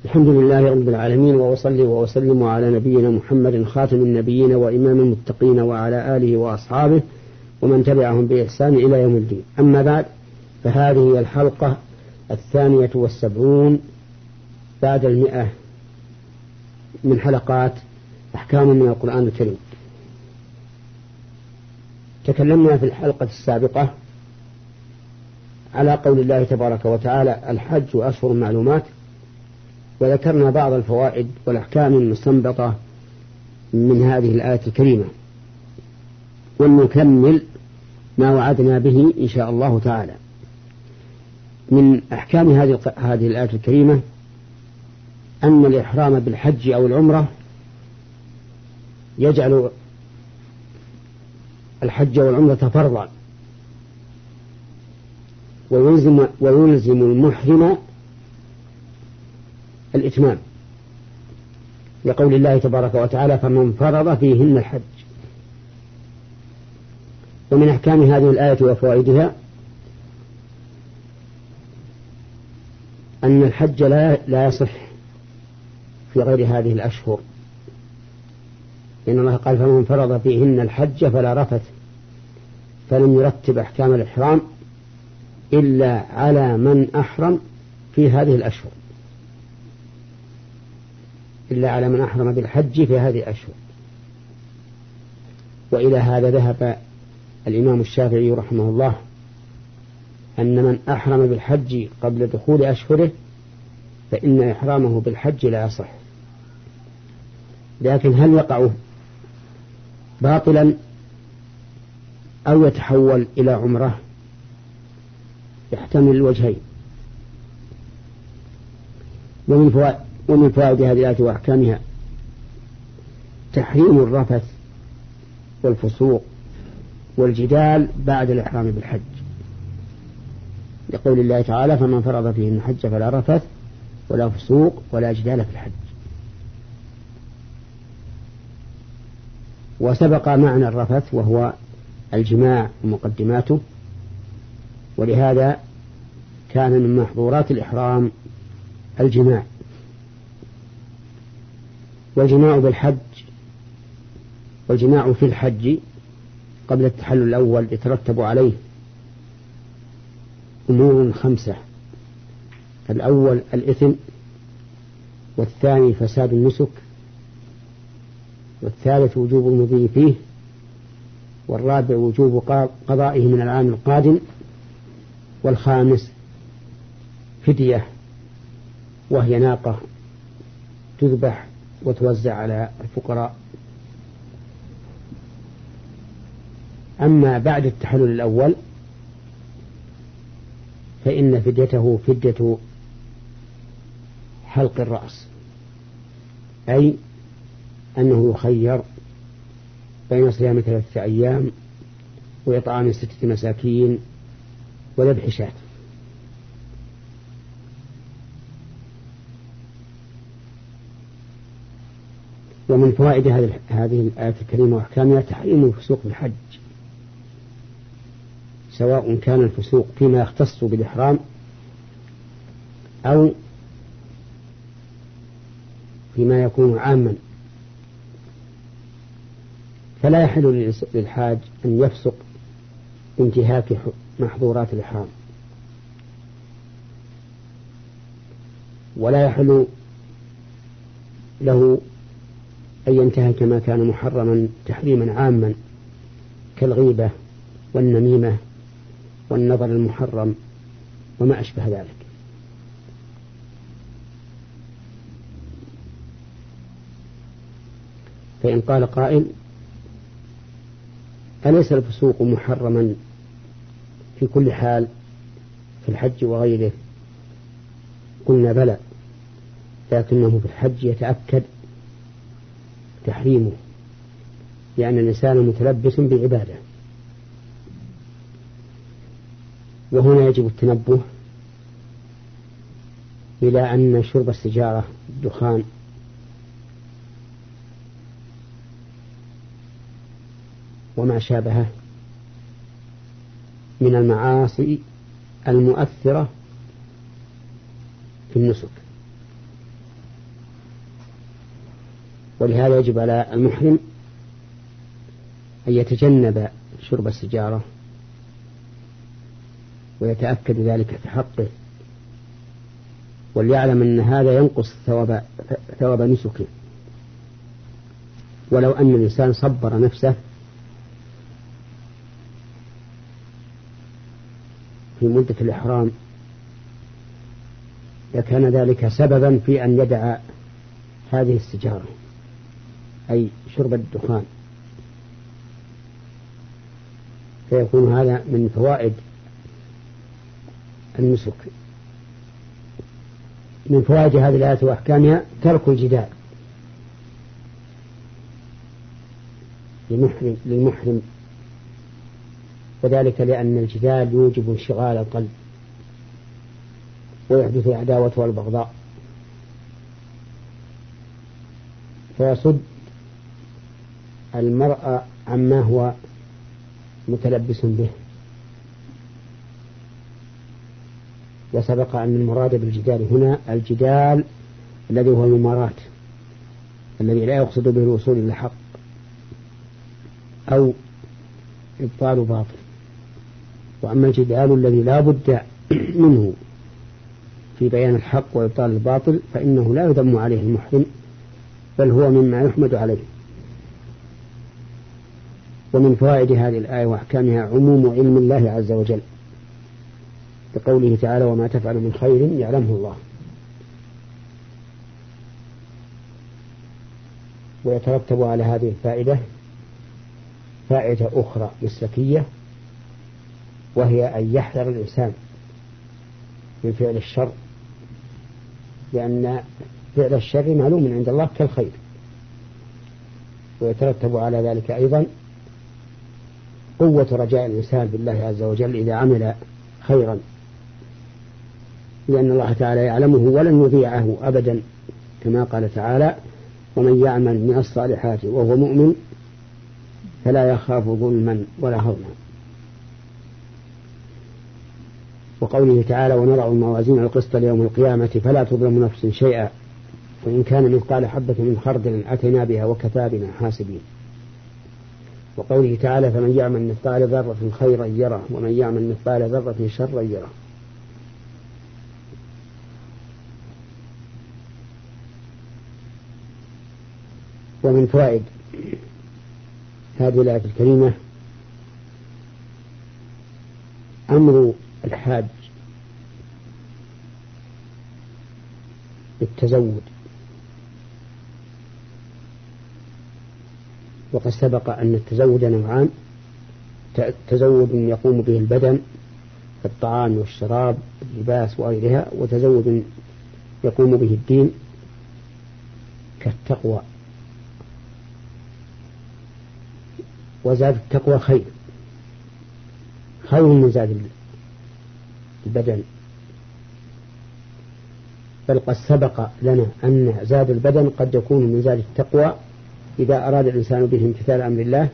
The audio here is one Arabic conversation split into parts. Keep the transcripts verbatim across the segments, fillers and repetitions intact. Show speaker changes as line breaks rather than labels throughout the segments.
الحمد لله رب العالمين، وأصلي وأسلم على نبينا محمد خاتم النبيين وإمام المتقين وعلى آله وأصحابه ومن تبعهم بإحسان إلى يوم الدين. أما بعد، فهذه الحلقة الثانية والسبعون بعد المئة من حلقات أحكام من القرآن الكريم. تكلمنا في الحلقة السابقة على قول الله تبارك وتعالى: الحج أشهر معلومات، وذكرنا بعض الفوائد والأحكام المستنبطة من هذه الآية الكريمة، ونكمل ما وعدنا به إن شاء الله تعالى. من أحكام هذه هذه الآية الكريمة أن الإحرام بالحج أو العمرة يجعل الحج والعمرة فرضا، ويلزم, ويلزم المحرم الإتمام، لقول الله تبارك وتعالى: فمن فرض فيهن الحج. ومن أحكام هذه الآية وفوائدها أن الحج لا, لا يصح في غير هذه الأشهر، لأن الله قال: فمن فرض فيهن الحج فلا رفث، فلم يرتب أحكام الإحرام إلا على من أحرم في هذه الأشهر، إلا على من أحرم بالحج في هذه الأشهر. وإلى هذا ذهب الإمام الشافعي رحمه الله، أن من أحرم بالحج قبل دخول أشهره فإن إحرامه بالحج لا يصح. لكن هل يقع باطلا أو يتحول إلى عمره؟ يحتمل الوجهين. ومن فوائد ومن فوائد هذه الآية وأحكامها تحريم الرفث والفسوق والجدال بعد الإحرام بالحج، لقول الله تعالى: فمن فرض فيهن الحج فلا رفث ولا فسوق ولا جدال في الحج. وسبق معنى الرفث وهو الجماع ومقدماته، ولهذا كان من محظورات الإحرام الجماع. والجماع بالحج والجماع في الحج قبل التحلل الأول يترتب عليه أمور خمسة: الأول الإثم، والثاني فساد النسك، والثالث وجوب المضي فيه، والرابع وجوب قضائه من العام القادم، والخامس فدية، وهي ناقة تذبح وتوزع على الفقراء. أما بعد التحلل الأول فإن فديته فدية حلق الرأس، أي أنه يخير بين صيام ثلاثة أيام وإطعام ستة مساكين وذبح شاة. ومن فوائد هذه الآية الكريمة وأحكامها تحريم الفسوق بالحج، سواء كان الفسوق فيما يختص بالإحرام أو فيما يكون عاما. فلا يحل للحاج أن يفسق بانتهاك محظورات الإحرام، ولا يحل له أن ينتهك ما كان محرما تحريما عاما كالغيبة والنميمة والنظر المحرم وما أشبه ذلك. فإن قال قائل: أليس الفسوق محرما في كل حال في الحج وغيره؟ قلنا: بلى، لكنه في الحج يتأكد تحريمه، لأن الإنسان متلبس بعبادة. وهنا يجب التنبه إلى أن شرب السجارة، الدخان، وما شابهه من المعاصي المؤثرة في النسك، ولهذا يجب على المحرم أن يتجنب شرب السجارة ويتأكد ذلك في حقه، وليعلم أن هذا ينقص ثواب ثواب نسكه. ولو أن الإنسان صبر نفسه في مدة الإحرام لكان ذلك سببا في أن يدع هذه السجارة، أي شرب الدخان، فيكون هذا من فوائد النسك. من فوائد هذه الآية وأحكامها ترك الجدال للمحرم, للمحرم وذلك لأن الجدال يوجب انشغال القلب ويحدث العداوة والبغضاء، فيصد المرء عما هو متلبس به. وسبق أن المراد بالجدال هنا الجدال الذي هو الممارات الذي لا يقصد به الوصول إلى الحق أو إبطال باطل. وأما الجدال الذي لا بد منه في بيان الحق وإبطال الباطل فإنه لا يذم عليه المحرم، بل هو مما يحمد عليه. ومن فوائد هذه الآية وأحكامها عموم علم الله عز وجل بقوله تعالى: وما تفعل من خير يعلمه الله. ويترتب على هذه الفائدة فائدة أخرى مسلكية، وهي أن يحذر الإنسان من فعل الشر، لأن فعل الشر معلوم عند الله كالخير. ويترتب على ذلك أيضا قوة رجاء الإنسان بالله عز وجل إذا عمل خيرا، لأن الله تعالى يعلمه ولن يضيعه أبدا، كما قال تعالى: ومن يعمل من الصالحات وهو مؤمن فلا يخاف ظلما ولا هضما. وقوله تعالى: ونضع الموازين القسط ليوم القيامة فلا تظلم نفس شيئا وإن كان مثقال حبة من خردل أتينا بها وكفى بنا حاسبين. وقوله تعالى: فمن يعمل مثقال ذرة خيرا يره ومن يعمل مثقال ذرة شرا يره. ومن فوائد هذه الآية الكريمة أمر الحاج بالتزود، وقد سبق أن التزود نوعان: تزود يقوم به البدن كالطعام والشراب واللباس وغيرها، وتزود يقوم به الدين كالتقوى. وزاد التقوى خير خير من زاد البدن، بل قد سبق لنا أن زاد البدن قد يكون من زاد التقوى إذا أراد الإنسان به امتثال أمر الله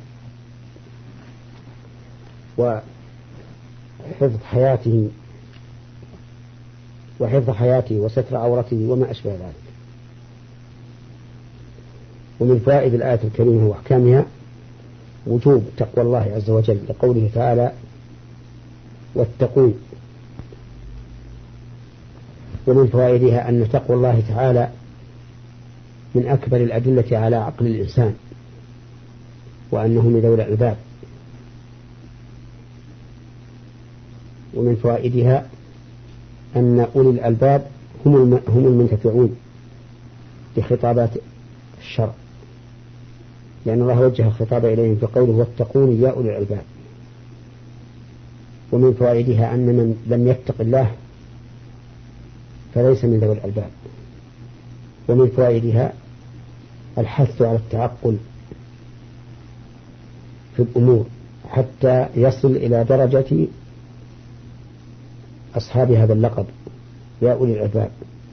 وحفظ حياته وحفظ حياته وستر عورته وما أشبه ذلك. ومن فوائد الآية الكريمة وأحكامها وجوب تقوى الله عز وجل لقوله تعالى: واتقون. ومن فوائدها أن تقوى الله تعالى من أكبر الأدلة على عقل الإنسان وأنه من ذوي الألباب. ومن فوائدها أن أولي الألباب هم هم المنتفعون بخطابات الشرع، لأن الله وجه الخطاب إليهم بقوله: واتقون يا أولي الألباب. ومن فوائدها أن من لم يتق الله فليس من ذوي الألباب. ومن فوائدها الحث على التعقل في الأمور حتى يصل إلى درجة أصحاب هذا اللقب يا أولي الألباب.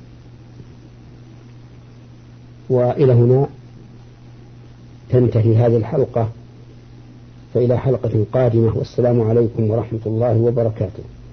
وإلى هنا تنتهي هذه الحلقة، فإلى حلقة قادمة، والسلام عليكم ورحمة الله وبركاته.